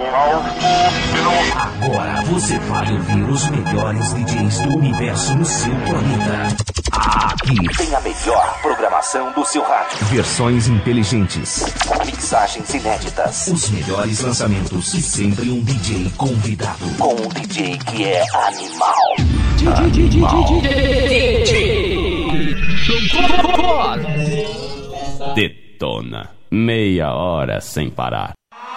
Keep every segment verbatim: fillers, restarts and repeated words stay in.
Agora você vai ouvir os melhores D Js do universo no seu planeta. Aqui tem a melhor programação do seu rádio. Versões inteligentes, mixagens inéditas, os melhores lançamentos e sempre um D J convidado. Com um D J que é animal. Animal. D J Detona. Meia hora sem parar.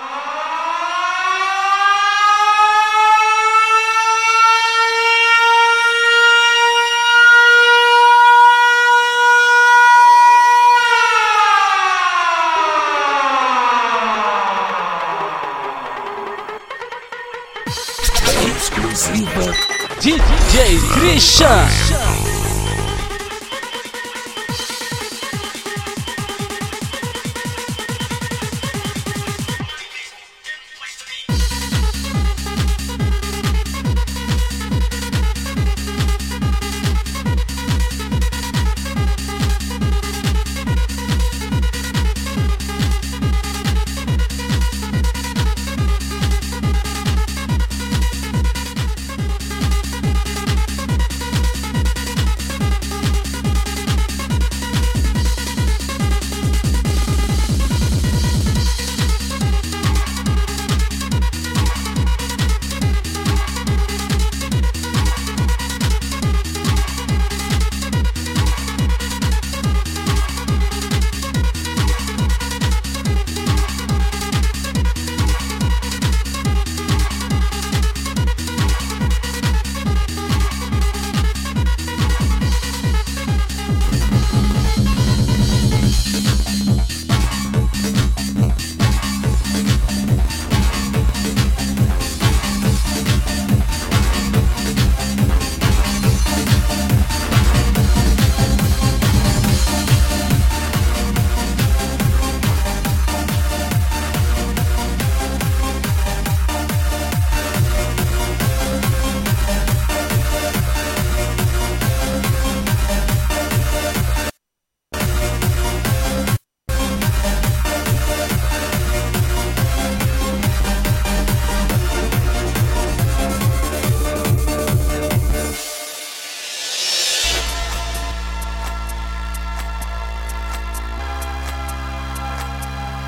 Exclusiva de D J Christian.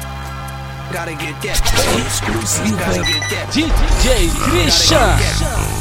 Exclusiva de D J Christian.